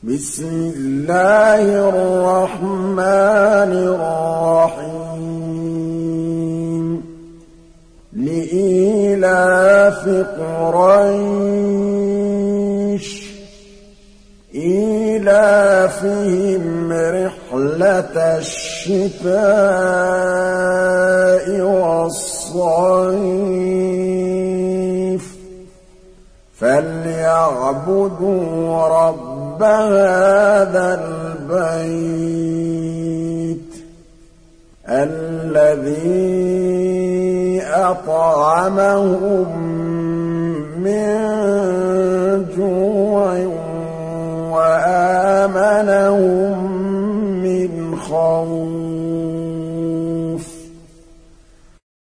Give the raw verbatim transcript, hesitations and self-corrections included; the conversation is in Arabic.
بسم الله الرحمن الرحيم لإيلاف قريش إيلافهم رحلة الشتاء والصيف فليعبدوا رب هذا البيت الذي أطعمهم